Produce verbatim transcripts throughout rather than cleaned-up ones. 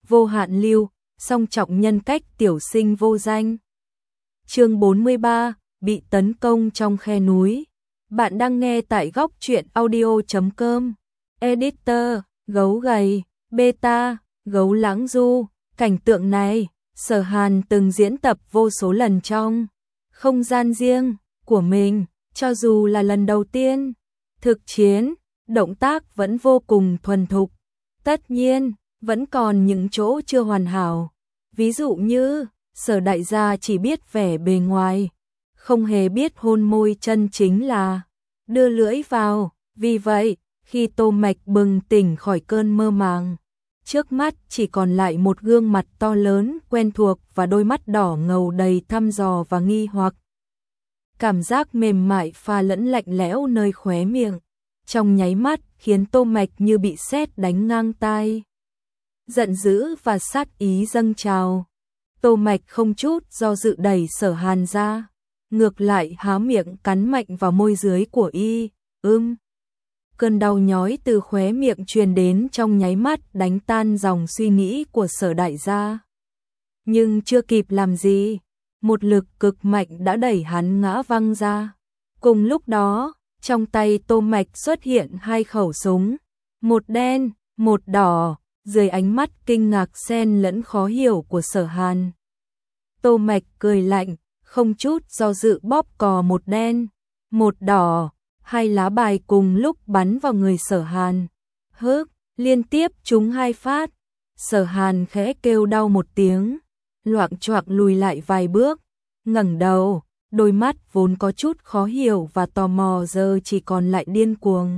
vô hạn lưu, song trọng nhân cách tiểu sinh vô danh. Chương bốn mươi ba, bị tấn công trong khe núi. Bạn đang nghe tại góc truyện audio chấm com. Editor, gấu gầy, beta, gấu lãng du. Cảnh tượng này, Sở Hàn từng diễn tập vô số lần trong không gian riêng của mình, cho dù là lần đầu tiên thực chiến, động tác vẫn vô cùng thuần thục. Tất nhiên, vẫn còn những chỗ chưa hoàn hảo. Ví dụ như, Sở đại gia chỉ biết vẻ bề ngoài, không hề biết hôn môi chân chính là đưa lưỡi vào. Vì vậy, khi Tô Mạch bừng tỉnh khỏi cơn mơ màng, trước mắt chỉ còn lại một gương mặt to lớn, quen thuộc và đôi mắt đỏ ngầu đầy thăm dò và nghi hoặc. Cảm giác mềm mại pha lẫn lạnh lẽo nơi khóe miệng, trong nháy mắt khiến Tô Mạch như bị sét đánh ngang tai. Giận dữ và sát ý dâng trào. Tô Mạch không chút do dự đẩy Sở Hàn ra, ngược lại há miệng cắn mạnh vào môi dưới của y. Ưm. Cơn đau nhói từ khóe miệng truyền đến trong nháy mắt đánh tan dòng suy nghĩ của Sở đại gia. Nhưng chưa kịp làm gì, một lực cực mạnh đã đẩy hắn ngã văng ra. Cùng lúc đó, trong tay Tô Mạch xuất hiện hai khẩu súng, một đen, một đỏ, dưới ánh mắt kinh ngạc xen lẫn khó hiểu của Sở Hàn. Tô Mạch cười lạnh, không chút do dự bóp cò một đen, một đỏ, hai lá bài cùng lúc bắn vào người Sở Hàn. Hức, liên tiếp trúng hai phát. Sở Hàn khẽ kêu đau một tiếng, loạng choạng lùi lại vài bước, ngẩng đầu, đôi mắt vốn có chút khó hiểu và tò mò giờ chỉ còn lại điên cuồng.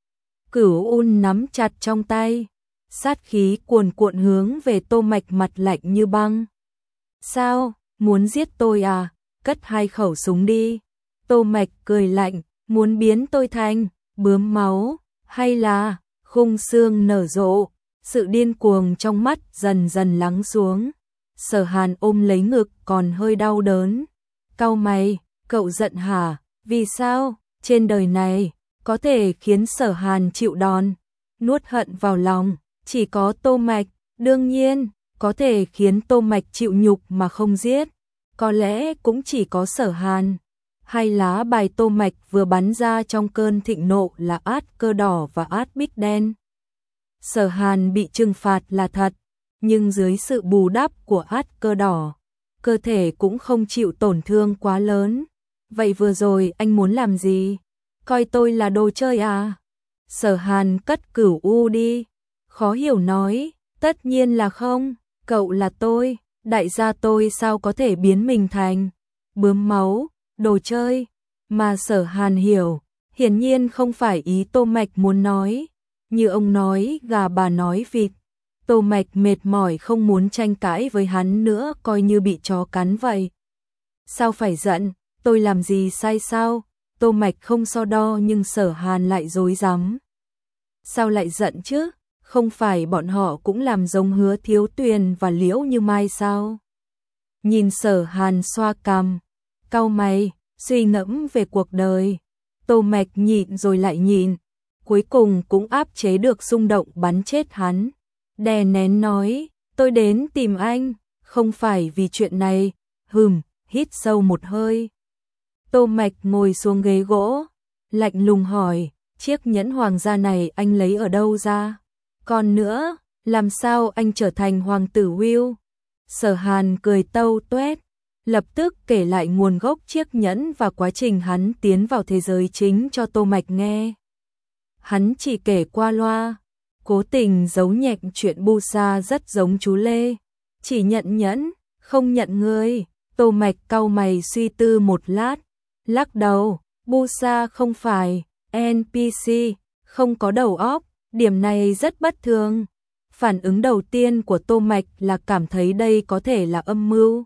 Cửu Un nắm chặt trong tay, sát khí cuồn cuộn hướng về Tô Mạch, mặt lạnh như băng. Sao, muốn giết tôi à? Cất hai khẩu súng đi. Tô Mạch cười lạnh, muốn biến tôi thành bướm máu, hay là khung xương nở rộ? Sự điên cuồng trong mắt dần dần lắng xuống. Sở Hàn ôm lấy ngực còn hơi đau đớn. Cau mày, cậu giận hả? Vì sao? Trên đời này, có thể khiến Sở Hàn chịu đòn, nuốt hận vào lòng, chỉ có Tô Mạch. Đương nhiên, có thể khiến Tô Mạch chịu nhục mà không giết, có lẽ cũng chỉ có Sở Hàn. Hai lá bài Tô Mạch vừa bắn ra trong cơn thịnh nộ là át cơ đỏ và át bích đen. Sở Hàn bị trừng phạt là thật, nhưng dưới sự bù đắp của át cơ đỏ, cơ thể cũng không chịu tổn thương quá lớn. Vậy vừa rồi anh muốn làm gì? Coi tôi là đồ chơi à? Sở Hàn cất Cửu U đi, khó hiểu nói, tất nhiên là không, cậu là tôi, đại gia tôi sao có thể biến mình thành bướm máu, đồ chơi. Mà Sở Hàn hiểu, hiển nhiên không phải ý Tô Mạch muốn nói, như ông nói gà bà nói vịt. Tô Mạch mệt mỏi không muốn tranh cãi với hắn nữa, coi như bị chó cắn vậy. Sao phải giận, tôi làm gì sai sao? Tô Mạch không so đo nhưng Sở Hàn lại rối rắm. Sao lại giận chứ? Không phải bọn họ cũng làm giống Hứa Thiếu Tuyền và Liễu Như Mai sao? Nhìn Sở Hàn xoa cằm, cau mày, suy ngẫm về cuộc đời. Tô Mạch nhịn rồi lại nhịn, cuối cùng cũng áp chế được xung động bắn chết hắn. Đè nén nói, tôi đến tìm anh, không phải vì chuyện này. Hừm, hít sâu một hơi. Tô Mạch ngồi xuống ghế gỗ, lạnh lùng hỏi, chiếc nhẫn hoàng gia này anh lấy ở đâu ra? Còn nữa, làm sao anh trở thành hoàng tử Will? Sở Hàn cười tâu tuét, lập tức kể lại nguồn gốc chiếc nhẫn và quá trình hắn tiến vào thế giới chính cho Tô Mạch nghe. Hắn chỉ kể qua loa, cố tình giấu nhẹm chuyện Bu Sa rất giống chú Lê, chỉ nhận nhẫn, không nhận người. Tô Mạch cau mày suy tư một lát, lắc đầu, Bu Sa không phải en pê xê, không có đầu óc, điểm này rất bất thường. Phản ứng đầu tiên của Tô Mạch là cảm thấy đây có thể là âm mưu.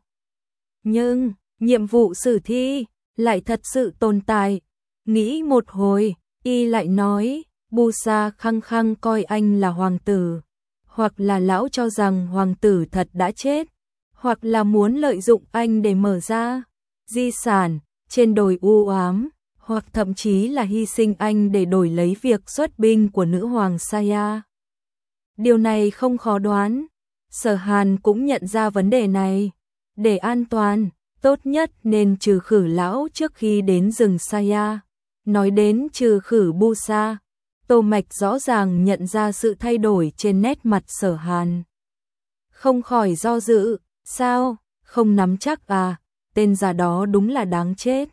Nhưng, nhiệm vụ sử thi lại thật sự tồn tại. Nghĩ một hồi, y lại nói, Bu Sa khăng khăng coi anh là hoàng tử, hoặc là lão cho rằng hoàng tử thật đã chết, hoặc là muốn lợi dụng anh để mở ra di sản trên đồi u ám, hoặc thậm chí là hy sinh anh để đổi lấy việc xuất binh của nữ hoàng Saya. Điều này không khó đoán, Sở Hàn cũng nhận ra vấn đề này. Để an toàn, tốt nhất nên trừ khử lão trước khi đến rừng Saya. Nói đến trừ khử Busa, Tô Mạch rõ ràng nhận ra sự thay đổi trên nét mặt Sở Hàn. Không khỏi do dự, sao, không nắm chắc à, tên già đó đúng là đáng chết.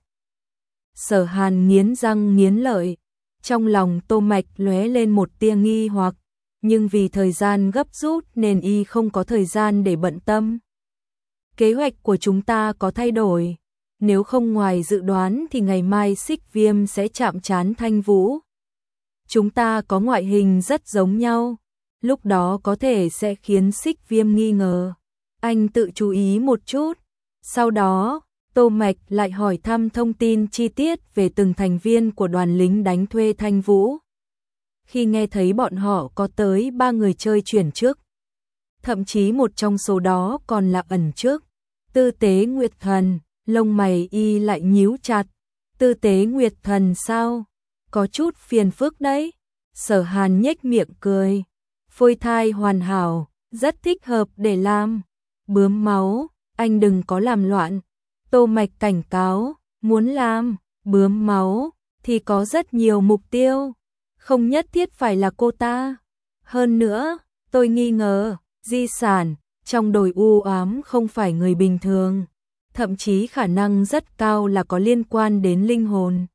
Sở Hàn nghiến răng nghiến lợi, trong lòng Tô Mạch lóe lên một tia nghi hoặc, nhưng vì thời gian gấp rút nên y không có thời gian để bận tâm. Kế hoạch của chúng ta có thay đổi, nếu không ngoài dự đoán thì ngày mai Xích Viêm sẽ chạm trán Thanh Vũ. Chúng ta có ngoại hình rất giống nhau, lúc đó có thể sẽ khiến Xích Viêm nghi ngờ. Anh tự chú ý một chút. Sau đó, Tô Mạch lại hỏi thăm thông tin chi tiết về từng thành viên của đoàn lính đánh thuê Thanh Vũ. Khi nghe thấy bọn họ có tới ba người chơi chuyển trước, thậm chí một trong số đó còn là ẩn trước, Tư Tế Nguyệt Thần, lông mày y lại nhíu chặt. Tư Tế Nguyệt Thần sao? Có chút phiền phức đấy. Sở Hàn nhếch miệng cười. Phôi thai hoàn hảo, rất thích hợp để làm bướm máu, anh đừng có làm loạn. Tô Mạch cảnh cáo, muốn làm bướm máu thì có rất nhiều mục tiêu, không nhất thiết phải là cô ta. Hơn nữa, tôi nghi ngờ, di sản trong đồi u ám không phải người bình thường, thậm chí khả năng rất cao là có liên quan đến linh hồn.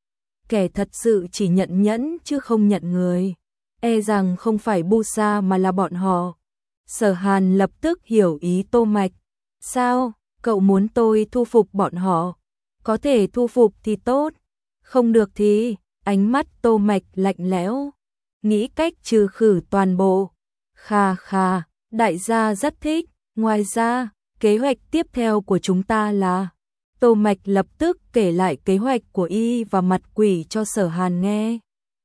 Kẻ thật sự chỉ nhận nhẫn chứ không nhận người, e rằng không phải Busa mà là bọn họ. Sở Hàn lập tức hiểu ý Tô Mạch. Sao, cậu muốn tôi thu phục bọn họ? Có thể thu phục thì tốt, không được thì... Ánh mắt Tô Mạch lạnh lẽo, nghĩ cách trừ khử toàn bộ. Kha kha, đại gia rất thích. Ngoài ra, kế hoạch tiếp theo của chúng ta là... Tô Mạch lập tức kể lại kế hoạch của y và mặt quỷ cho Sở Hàn nghe.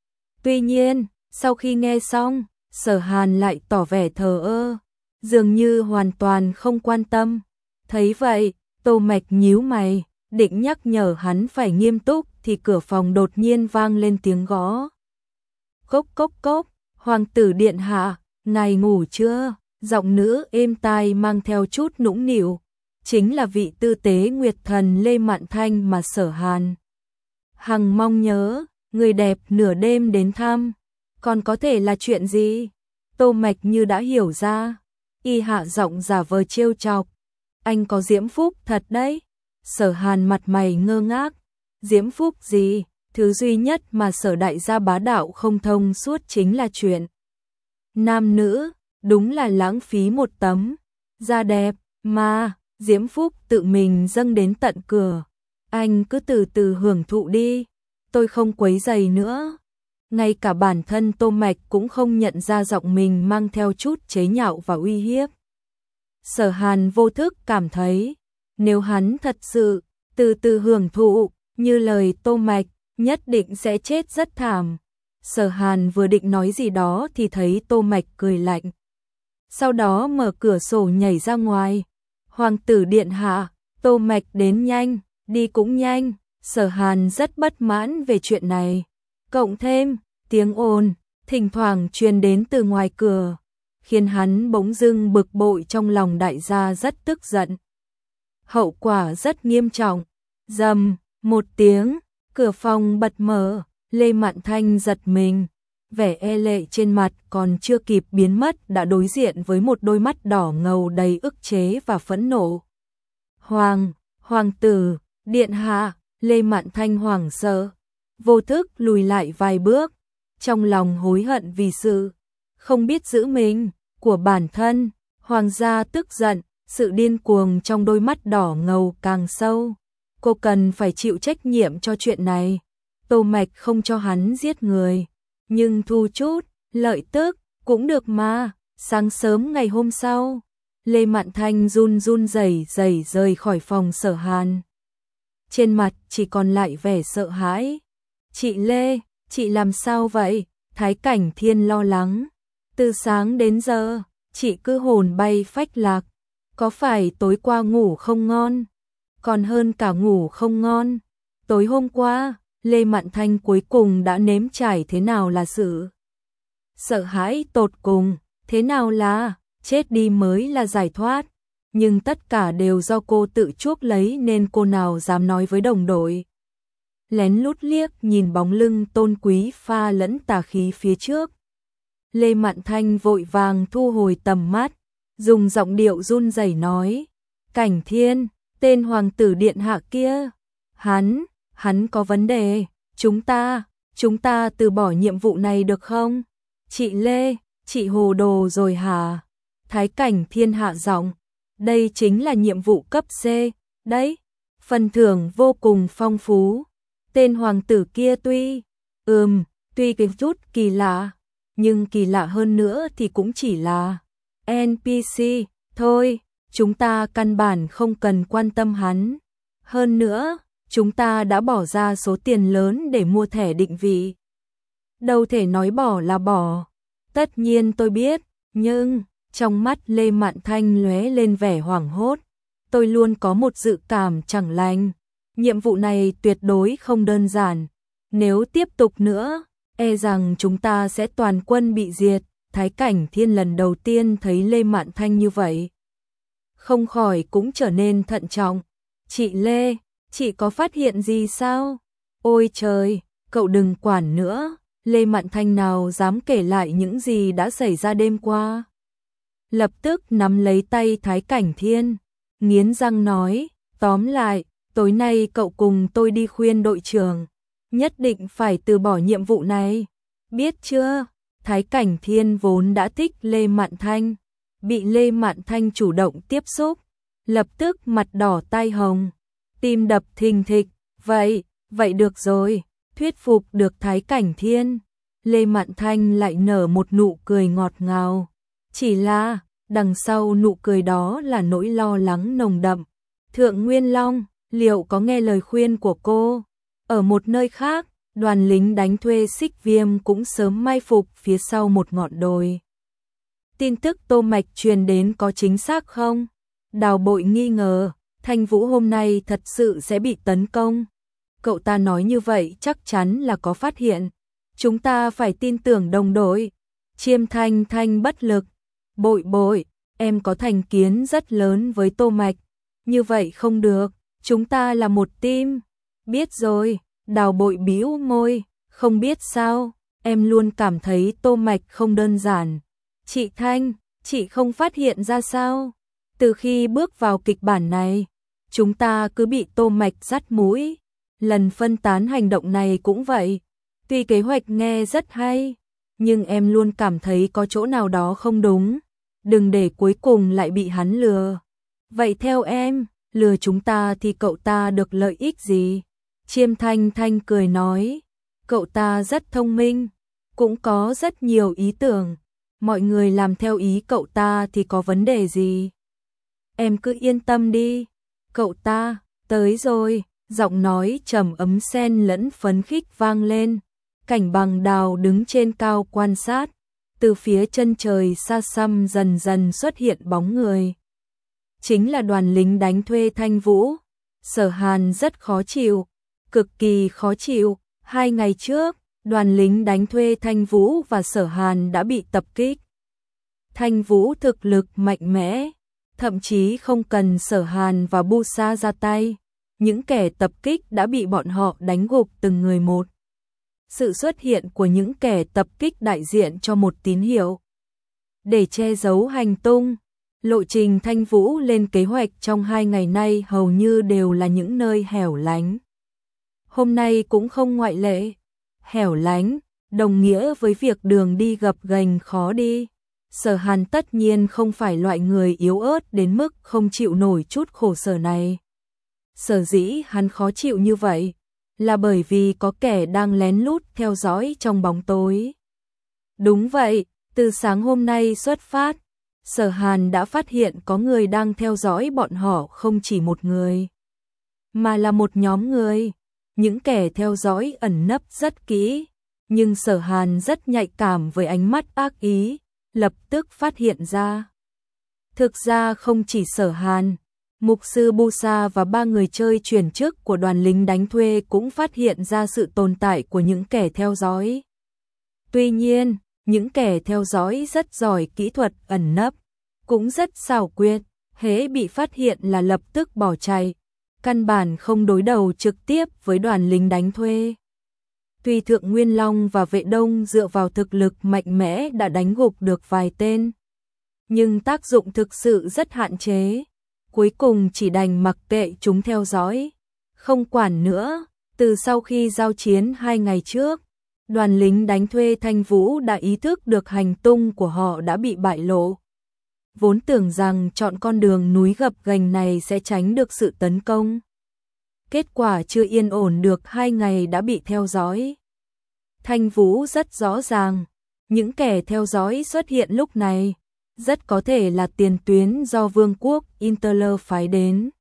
Tuy nhiên, sau khi nghe xong, Sở Hàn lại tỏ vẻ thờ ơ, dường như hoàn toàn không quan tâm. Thấy vậy, Tô Mạch nhíu mày, định nhắc nhở hắn phải nghiêm túc thì cửa phòng đột nhiên vang lên tiếng gõ. Cốc cốc cốc, hoàng tử điện hạ, ngài ngủ chưa? Giọng nữ êm tai mang theo chút nũng nịu, chính là vị Tư Tế Nguyệt Thần Lê Mạn Thanh mà Sở Hàn hằng mong nhớ. Người đẹp nửa đêm đến thăm, còn có thể là chuyện gì? Tô Mạch như đã hiểu ra, y hạ giọng giả vờ trêu chọc. Anh có diễm phúc thật đấy. Sở Hàn mặt mày ngơ ngác. Diễm phúc gì? Thứ duy nhất mà Sở đại gia bá đạo không thông suốt chính là chuyện nam nữ, đúng là lãng phí một tấm da đẹp mà diễm phúc tự mình dâng đến tận cửa. Anh cứ từ từ hưởng thụ đi, tôi không quấy rầy nữa. Ngay cả bản thân Tô Mạch cũng không nhận ra giọng mình mang theo chút chế nhạo và uy hiếp. Sở Hàn vô thức cảm thấy, nếu hắn thật sự từ từ hưởng thụ như lời Tô Mạch, nhất định sẽ chết rất thảm. Sở Hàn vừa định nói gì đó thì thấy Tô Mạch cười lạnh. Sau đó mở cửa sổ nhảy ra ngoài. Hoàng tử điện hạ, Tô Mạch đến nhanh, đi cũng nhanh. Sở Hàn rất bất mãn về chuyện này. Cộng thêm, tiếng ồn thỉnh thoảng truyền đến từ ngoài cửa, khiến hắn bỗng dưng bực bội, trong lòng đại gia rất tức giận. Hậu quả rất nghiêm trọng. Rầm, một tiếng, cửa phòng bật mở, Lê Mạn Thanh giật mình, vẻ e lệ trên mặt còn chưa kịp biến mất đã đối diện với một đôi mắt đỏ ngầu đầy ức chế và phẫn nộ. Hoàng, hoàng tử, điện hạ. Lê Mạn Thanh hoảng sợ, vô thức lùi lại vài bước, trong lòng hối hận vì sự không biết giữ mình của bản thân. Hoàng gia tức giận, sự điên cuồng trong đôi mắt đỏ ngầu càng sâu. Cô cần phải chịu trách nhiệm cho chuyện này. Tô Mạch không cho hắn giết người, nhưng thu chút lợi tức cũng được mà. Sáng sớm ngày hôm sau, Lê Mạn Thanh run run rẩy rẩy rời khỏi phòng Sở Hàn. Trên mặt chỉ còn lại vẻ sợ hãi. Chị Lê, chị làm sao vậy? Thái Cảnh Thiên lo lắng. Từ sáng đến giờ, chị cứ hồn bay phách lạc. Có phải tối qua ngủ không ngon? Còn hơn cả ngủ không ngon. Tối hôm qua, Lê Mạn Thanh cuối cùng đã nếm trải thế nào là sự sợ hãi tột cùng, thế nào là chết đi mới là giải thoát, nhưng tất cả đều do cô tự chuốc lấy nên cô nào dám nói với đồng đội. Lén lút liếc nhìn bóng lưng Tôn Quý pha lẫn tà khí phía trước. Lê Mạn Thanh vội vàng thu hồi tầm mắt, dùng giọng điệu run rẩy nói, Cảnh Thiên, tên hoàng tử điện hạ kia, hắn, hắn có vấn đề, chúng ta, chúng ta từ bỏ nhiệm vụ này được không? Chị Lê, chị hồ đồ rồi hả? Thái Cảnh Thiên hạ giọng, đây chính là nhiệm vụ cấp C, đấy, phần thưởng vô cùng phong phú. Tên hoàng tử kia tuy, ừm, tuy cái chút kỳ lạ, nhưng kỳ lạ hơn nữa thì cũng chỉ là en pê xê, thôi, chúng ta căn bản không cần quan tâm hắn. Hơn nữa, chúng ta đã bỏ ra số tiền lớn để mua thẻ định vị. Đâu thể nói bỏ là bỏ. Tất nhiên tôi biết, nhưng trong mắt Lê Mạn Thanh lóe lên vẻ hoảng hốt. Tôi luôn có một dự cảm chẳng lành. Nhiệm vụ này tuyệt đối không đơn giản. Nếu tiếp tục nữa, e rằng chúng ta sẽ toàn quân bị diệt. Thái Cảnh Thiên lần đầu tiên thấy Lê Mạn Thanh như vậy, không khỏi cũng trở nên thận trọng. Chị Lê, chị có phát hiện gì sao? Ôi trời, cậu đừng quản nữa. Lê Mạn Thanh nào dám kể lại những gì đã xảy ra đêm qua. Lập tức nắm lấy tay Thái Cảnh Thiên, nghiến răng nói, tóm lại, tối nay cậu cùng tôi đi khuyên đội trưởng, nhất định phải từ bỏ nhiệm vụ này, biết chưa? Thái Cảnh Thiên vốn đã thích Lê Mạn Thanh, bị Lê Mạn Thanh chủ động tiếp xúc, lập tức mặt đỏ tai hồng, tim đập thình thịch, vậy, vậy được rồi, thuyết phục được Thái Cảnh Thiên. Lê Mạn Thanh lại nở một nụ cười ngọt ngào, chỉ là, đằng sau nụ cười đó là nỗi lo lắng nồng đậm. Thượng Nguyên Long, liệu có nghe lời khuyên của cô? Ở một nơi khác, đoàn lính đánh thuê Xích Viêm cũng sớm mai phục phía sau một ngọn đồi. Tin tức Tô Mạch truyền đến có chính xác không? Đào Bội nghi ngờ, Thanh Vũ hôm nay thật sự sẽ bị tấn công. Cậu ta nói như vậy chắc chắn là có phát hiện. Chúng ta phải tin tưởng đồng đội. Chiêm Thanh Thanh bất lực. Bội bội, em có thành kiến rất lớn với Tô Mạch. Như vậy không được, chúng ta là một team. Biết rồi, Đào Bội bĩu môi, không biết sao, em luôn cảm thấy Tô Mạch không đơn giản. Chị Thanh, chị không phát hiện ra sao? Từ khi bước vào kịch bản này, chúng ta cứ bị Tô Mạch dắt mũi. Lần phân tán hành động này cũng vậy. Tuy kế hoạch nghe rất hay, nhưng em luôn cảm thấy có chỗ nào đó không đúng. Đừng để cuối cùng lại bị hắn lừa. Vậy theo em, lừa chúng ta thì cậu ta được lợi ích gì? Chiêm Thanh Thanh cười nói, cậu ta rất thông minh, cũng có rất nhiều ý tưởng. Mọi người làm theo ý cậu ta thì có vấn đề gì? Em cứ yên tâm đi. Cậu ta, tới rồi. Giọng nói trầm ấm xen lẫn phấn khích vang lên. Cảnh Bằng Đào đứng trên cao quan sát. Từ phía chân trời xa xăm dần dần xuất hiện bóng người. Chính là đoàn lính đánh thuê Thanh Vũ. Sở Hàn rất khó chịu, cực kỳ khó chịu. Hai ngày trước, đoàn lính đánh thuê Thanh Vũ và Sở Hàn đã bị tập kích. Thanh Vũ thực lực mạnh mẽ, thậm chí không cần Sở Hàn và Bu Sa ra tay. Những kẻ tập kích đã bị bọn họ đánh gục từng người một. Sự xuất hiện của những kẻ tập kích đại diện cho một tín hiệu. Để che giấu hành tung, lộ trình Thanh Vũ lên kế hoạch trong hai ngày nay hầu như đều là những nơi hẻo lánh. Hôm nay cũng không ngoại lệ. Hẻo lánh, đồng nghĩa với việc đường đi gập ghềnh khó đi. Sở Hàn tất nhiên không phải loại người yếu ớt đến mức không chịu nổi chút khổ sở này. Sở dĩ hắn khó chịu như vậy là bởi vì có kẻ đang lén lút theo dõi trong bóng tối. Đúng vậy, từ sáng hôm nay xuất phát, Sở Hàn đã phát hiện có người đang theo dõi bọn họ, không chỉ một người, mà là một nhóm người. Những kẻ theo dõi ẩn nấp rất kỹ, nhưng Sở Hàn rất nhạy cảm với ánh mắt ác ý, lập tức phát hiện ra. Thực ra không chỉ Sở Hàn, Mục sư Bu Sa và ba người chơi chuyển chức của đoàn lính đánh thuê cũng phát hiện ra sự tồn tại của những kẻ theo dõi. Tuy nhiên, những kẻ theo dõi rất giỏi kỹ thuật ẩn nấp, cũng rất xảo quyệt, hễ bị phát hiện là lập tức bỏ chạy, căn bản không đối đầu trực tiếp với đoàn lính đánh thuê. Tuy Thượng Nguyên Long và Vệ Đông dựa vào thực lực mạnh mẽ đã đánh gục được vài tên, nhưng tác dụng thực sự rất hạn chế, cuối cùng chỉ đành mặc kệ chúng theo dõi, không quản nữa. Từ sau khi giao chiến hai ngày trước, đoàn lính đánh thuê Thanh Vũ đã ý thức được hành tung của họ đã bị bại lộ. Vốn tưởng rằng chọn con đường núi gập ghềnh này sẽ tránh được sự tấn công. Kết quả chưa yên ổn được hai ngày đã bị theo dõi. Thanh Vũ rất rõ ràng, những kẻ theo dõi xuất hiện lúc này, rất có thể là tiền tuyến do Vương quốc Interler phái đến.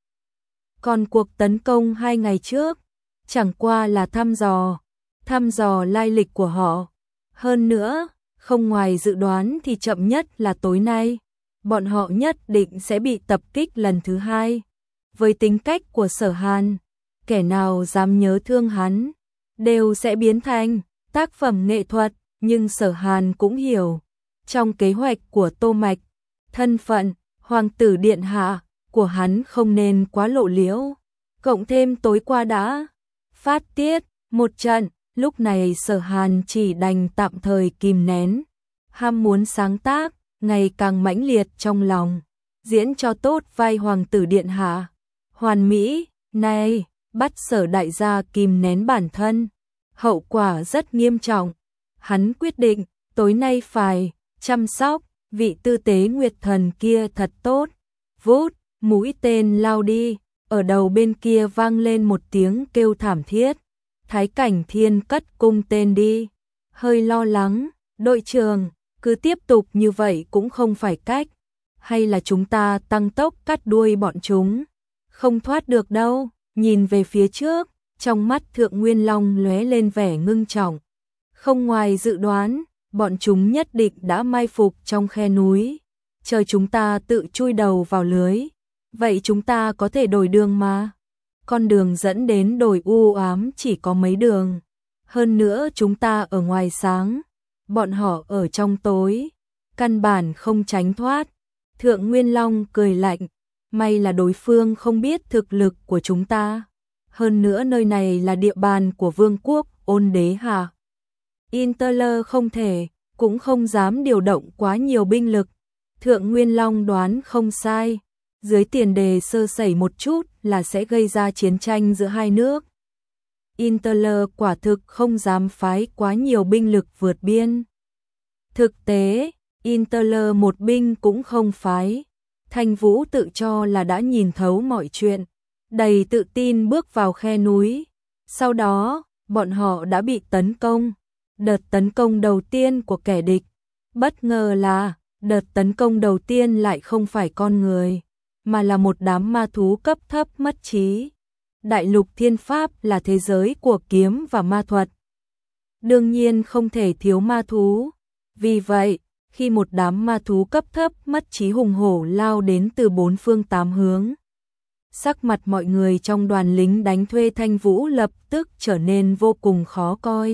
Còn cuộc tấn công hai ngày trước, chẳng qua là thăm dò, thăm dò lai lịch của họ. Hơn nữa, không ngoài dự đoán thì chậm nhất là tối nay, bọn họ nhất định sẽ bị tập kích lần thứ hai. Với tính cách của Sở Hàn, kẻ nào dám nhớ thương hắn, đều sẽ biến thành tác phẩm nghệ thuật, nhưng Sở Hàn cũng hiểu, trong kế hoạch của Tô Mạch, thân phận hoàng tử điện hạ của hắn không nên quá lộ liễu, cộng thêm tối qua đã phát tiết một trận, lúc này Sở Hàn chỉ đành tạm thời kìm nén, ham muốn sáng tác ngày càng mãnh liệt trong lòng, diễn cho tốt vai hoàng tử điện hạ. Hoàn mỹ, này, bắt Sở đại gia kìm nén bản thân, hậu quả rất nghiêm trọng. Hắn quyết định, tối nay phải chăm sóc vị tư tế nguyệt thần kia thật tốt. Vút, mũi tên lao đi, ở đầu bên kia vang lên một tiếng kêu thảm thiết. Thái Cảnh Thiên cất cung tên đi, hơi lo lắng, đội trưởng, cứ tiếp tục như vậy cũng không phải cách, hay là chúng ta tăng tốc cắt đuôi bọn chúng, không thoát được đâu. Nhìn về phía trước, trong mắt Thượng Nguyên Long lóe lên vẻ ngưng trọng. Không ngoài dự đoán, bọn chúng nhất định đã mai phục trong khe núi, chờ chúng ta tự chui đầu vào lưới. Vậy chúng ta có thể đổi đường mà. Con đường dẫn đến đồi u ám chỉ có mấy đường. Hơn nữa chúng ta ở ngoài sáng, bọn họ ở trong tối, căn bản không tránh thoát. Thượng Nguyên Long cười lạnh, may là đối phương không biết thực lực của chúng ta. Hơn nữa nơi này là địa bàn của Vương quốc Ôn Đế Hạ. Interler không thể, cũng không dám điều động quá nhiều binh lực. Thượng Nguyên Long đoán không sai, dưới tiền đề sơ sẩy một chút là sẽ gây ra chiến tranh giữa hai nước. Interler quả thực không dám phái quá nhiều binh lực vượt biên. Thực tế, Interler một binh cũng không phái. Thanh Vũ tự cho là đã nhìn thấu mọi chuyện, đầy tự tin bước vào khe núi. Sau đó, bọn họ đã bị tấn công. Đợt tấn công đầu tiên của kẻ địch, bất ngờ là đợt tấn công đầu tiên lại không phải con người, mà là một đám ma thú cấp thấp mất trí. Đại lục thiên pháp là thế giới của kiếm và ma thuật, đương nhiên không thể thiếu ma thú. Vì vậy, khi một đám ma thú cấp thấp mất trí hùng hổ lao đến từ bốn phương tám hướng, sắc mặt mọi người trong đoàn lính đánh thuê Thanh Vũ lập tức trở nên vô cùng khó coi.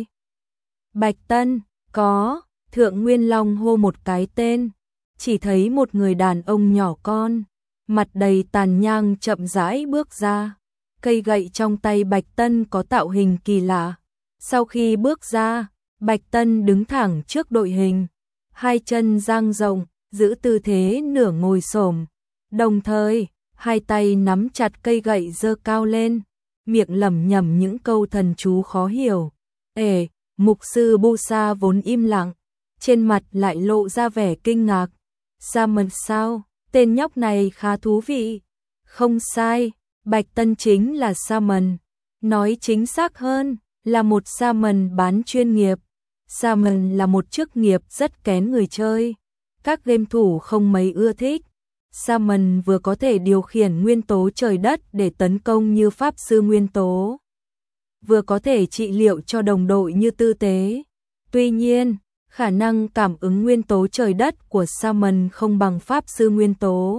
Bạch Tân, có, Thượng Nguyên Long hô một cái tên, chỉ thấy một người đàn ông nhỏ con, mặt đầy tàn nhang chậm rãi bước ra. Cây gậy trong tay Bạch Tân có tạo hình kỳ lạ. Sau khi bước ra, Bạch Tân đứng thẳng trước đội hình, hai chân dang rộng, giữ tư thế nửa ngồi xổm, đồng thời hai tay nắm chặt cây gậy giơ cao lên, miệng lẩm nhẩm những câu thần chú khó hiểu. Ê, mục sư Bu Sa vốn im lặng, trên mặt lại lộ ra vẻ kinh ngạc. Salmon sao? Tên nhóc này khá thú vị. Không sai, Bạch Tân chính là Salmon. Nói chính xác hơn, là một Salmon bán chuyên nghiệp. Salmon là một chức nghiệp rất kén người chơi. Các game thủ không mấy ưa thích. Salmon vừa có thể điều khiển nguyên tố trời đất để tấn công như pháp sư nguyên tố, vừa có thể trị liệu cho đồng đội như tư tế. Tuy nhiên, khả năng cảm ứng nguyên tố trời đất của Salmon không bằng pháp sư nguyên tố.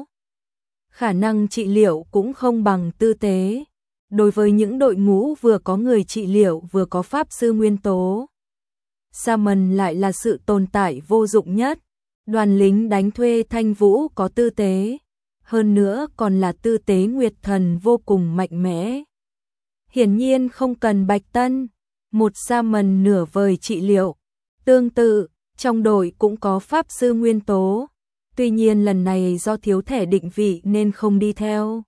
Khả năng trị liệu cũng không bằng tư tế. Đối với những đội ngũ vừa có người trị liệu vừa có pháp sư nguyên tố, Salmon lại là sự tồn tại vô dụng nhất. Đoàn lính đánh thuê Thanh Vũ có tư tế, hơn nữa còn là tư tế Nguyệt Thần vô cùng mạnh mẽ. Hiển nhiên không cần Bạch Tân, một sa mần nửa vời trị liệu. Tương tự, trong đội cũng có Pháp Sư Nguyên Tố, tuy nhiên lần này do thiếu thẻ định vị nên không đi theo.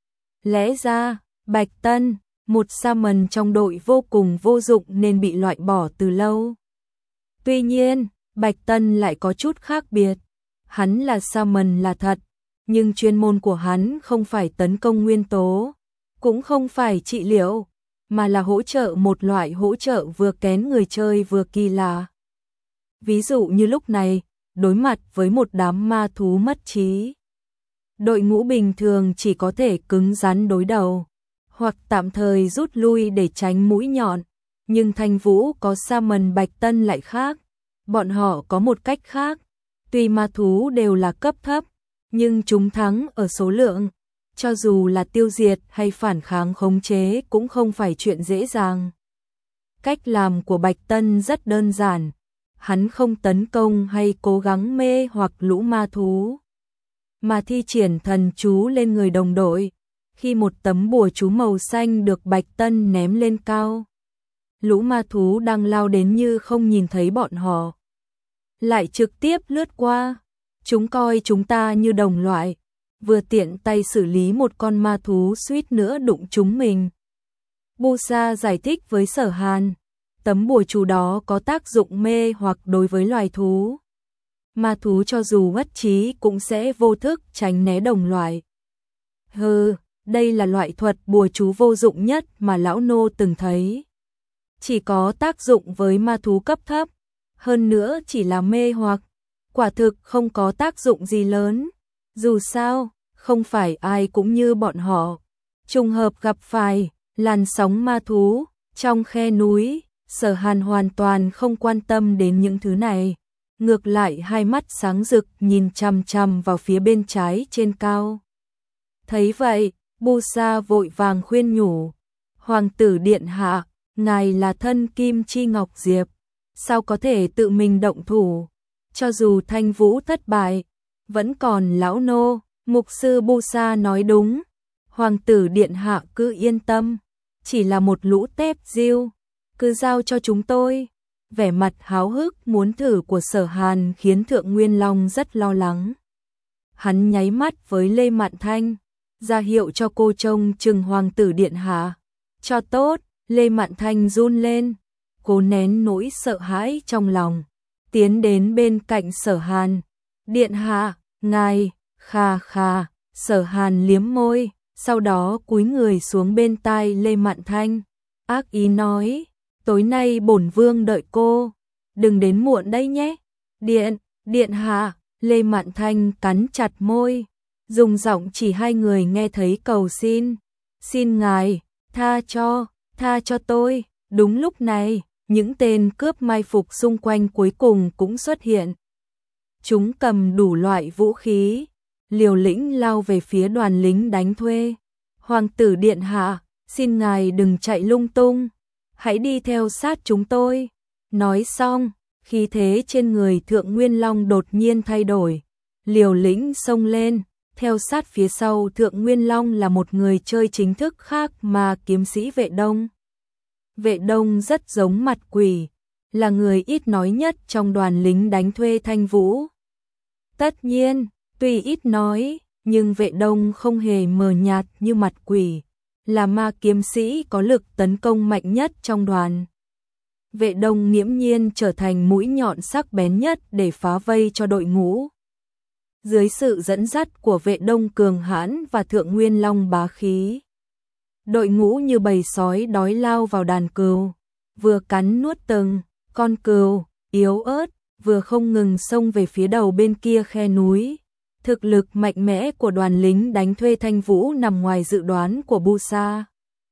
Lẽ ra, Bạch Tân, một sa mần trong đội vô cùng vô dụng nên bị loại bỏ từ lâu. Tuy nhiên, Bạch Tân lại có chút khác biệt. Hắn là sa mần là thật, nhưng chuyên môn của hắn không phải tấn công nguyên tố, cũng không phải trị liệu, mà là hỗ trợ, một loại hỗ trợ vừa kén người chơi vừa kỳ lạ. Ví dụ như lúc này, đối mặt với một đám ma thú mất trí. Đội ngũ bình thường chỉ có thể cứng rắn đối đầu, hoặc tạm thời rút lui để tránh mũi nhọn. Nhưng Thanh Vũ có sa mần Bạch Tân lại khác. Bọn họ có một cách khác. Tuy ma thú đều là cấp thấp, nhưng chúng thắng ở số lượng. Cho dù là tiêu diệt hay phản kháng khống chế cũng không phải chuyện dễ dàng. Cách làm của Bạch Tân rất đơn giản. Hắn không tấn công hay cố gắng mê hoặc lũ ma thú, mà thi triển thần chú lên người đồng đội. Khi một tấm bùa chú màu xanh được Bạch Tân ném lên cao, lũ ma thú đang lao đến như không nhìn thấy bọn họ, lại trực tiếp lướt qua. Chúng coi chúng ta như đồng loại, vừa tiện tay xử lý một con ma thú suýt nữa đụng chúng mình. Busa giải thích với Sở Hàn, tấm bùa chú đó có tác dụng mê hoặc đối với loài thú. Ma thú cho dù bất trí cũng sẽ vô thức tránh né đồng loại. Hừ, đây là loại thuật bùa chú vô dụng nhất mà lão nô từng thấy. Chỉ có tác dụng với ma thú cấp thấp, hơn nữa chỉ là mê hoặc, quả thực không có tác dụng gì lớn. Dù sao, không phải ai cũng như bọn họ. Trùng hợp gặp phải làn sóng ma thú trong khe núi, Sở Hàn hoàn toàn không quan tâm đến những thứ này. Ngược lại hai mắt sáng rực nhìn chằm chằm vào phía bên trái trên cao. Thấy vậy, Busa vội vàng khuyên nhủ, Hoàng tử điện hạ, ngài là thân Kim Chi Ngọc Diệp, sao có thể tự mình động thủ? Cho dù Thanh Vũ thất bại, vẫn còn lão nô. Mục sư Busa nói đúng, Hoàng tử điện hạ cứ yên tâm, chỉ là một lũ tép diêu, cứ giao cho chúng tôi. Vẻ mặt háo hức muốn thử của Sở Hàn khiến Thượng Nguyên Long rất lo lắng. Hắn nháy mắt với Lê Mạn Thanh, ra hiệu cho cô trông chừng Hoàng tử điện hạ. Cho tốt. Lê Mạn Thanh run lên, cố nén nỗi sợ hãi trong lòng, tiến đến bên cạnh Sở Hàn. Điện hạ, ngài, kha kha. Sở Hàn liếm môi, sau đó cúi người xuống bên tai Lê Mạn Thanh, ác ý nói, tối nay bổn vương đợi cô, đừng đến muộn đây nhé. Điện, điện hạ. Lê Mạn Thanh cắn chặt môi, dùng giọng chỉ hai người nghe thấy cầu xin, xin ngài, tha cho, tha cho tôi. Đúng lúc này, những tên cướp mai phục xung quanh cuối cùng cũng xuất hiện. Chúng cầm đủ loại vũ khí, liều lĩnh lao về phía đoàn lính đánh thuê. Hoàng tử điện hạ, xin ngài đừng chạy lung tung, hãy đi theo sát chúng tôi. Nói xong, khí thế trên người Thượng Nguyên Long đột nhiên thay đổi, liều lĩnh xông lên. Theo sát phía sau Thượng Nguyên Long là một người chơi chính thức khác mà kiếm sĩ Vệ Đông. Vệ Đông rất giống mặt quỷ, là người ít nói nhất trong đoàn lính đánh thuê Thanh Vũ. Tất nhiên, tuy ít nói, nhưng Vệ Đông không hề mờ nhạt như mặt quỷ, là ma kiếm sĩ có lực tấn công mạnh nhất trong đoàn. Vệ Đông nghiễm nhiên trở thành mũi nhọn sắc bén nhất để phá vây cho đội ngũ. Dưới sự dẫn dắt của Vệ Đông cường hãn và Thượng Nguyên Long bá khí, đội ngũ như bầy sói đói lao vào đàn cừu, vừa cắn nuốt từng con cừu yếu ớt, vừa không ngừng xông về phía đầu bên kia khe núi. Thực lực mạnh mẽ của đoàn lính đánh thuê Thanh Vũ nằm ngoài dự đoán của Busa.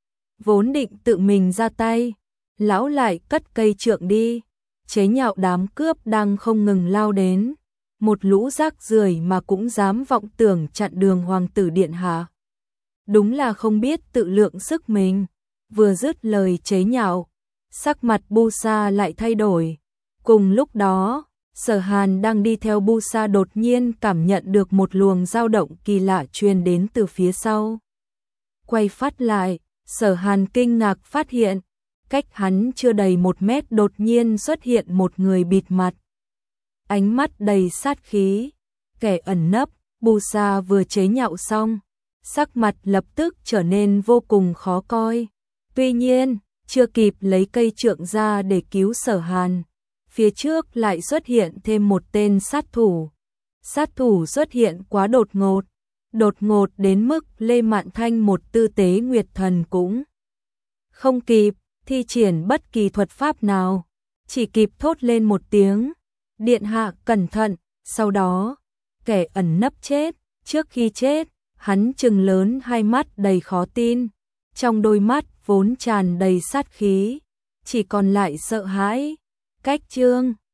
Vốn định tự mình ra tay, lão lại cất cây trượng đi, chế nhạo đám cướp đang không ngừng lao đến. Một lũ rác rưởi mà cũng dám vọng tưởng chặn đường Hoàng tử điện hạ. Đúng là không biết tự lượng sức mình. Vừa dứt lời chế nhạo, sắc mặt Busa lại thay đổi. Cùng lúc đó, Sở Hàn đang đi theo Bu Sa đột nhiên cảm nhận được một luồng dao động kỳ lạ truyền đến từ phía sau. Quay phát lại, Sở Hàn kinh ngạc phát hiện, cách hắn chưa đầy một mét đột nhiên xuất hiện một người bịt mặt. Ánh mắt đầy sát khí, kẻ ẩn nấp. Bu Sa vừa chế nhạo xong, sắc mặt lập tức trở nên vô cùng khó coi. Tuy nhiên, chưa kịp lấy cây trượng ra để cứu Sở Hàn, phía trước lại xuất hiện thêm một tên sát thủ. Sát thủ xuất hiện quá đột ngột, đột ngột đến mức Lê Mạn Thanh một tư tế nguyệt thần cũng không kịp thi triển bất kỳ thuật pháp nào, chỉ kịp thốt lên một tiếng, điện hạ cẩn thận. Sau đó, kẻ ẩn nấp chết. Trước khi chết, hắn trừng lớn hai mắt đầy khó tin, trong đôi mắt vốn tràn đầy sát khí, chỉ còn lại sợ hãi. Cách chương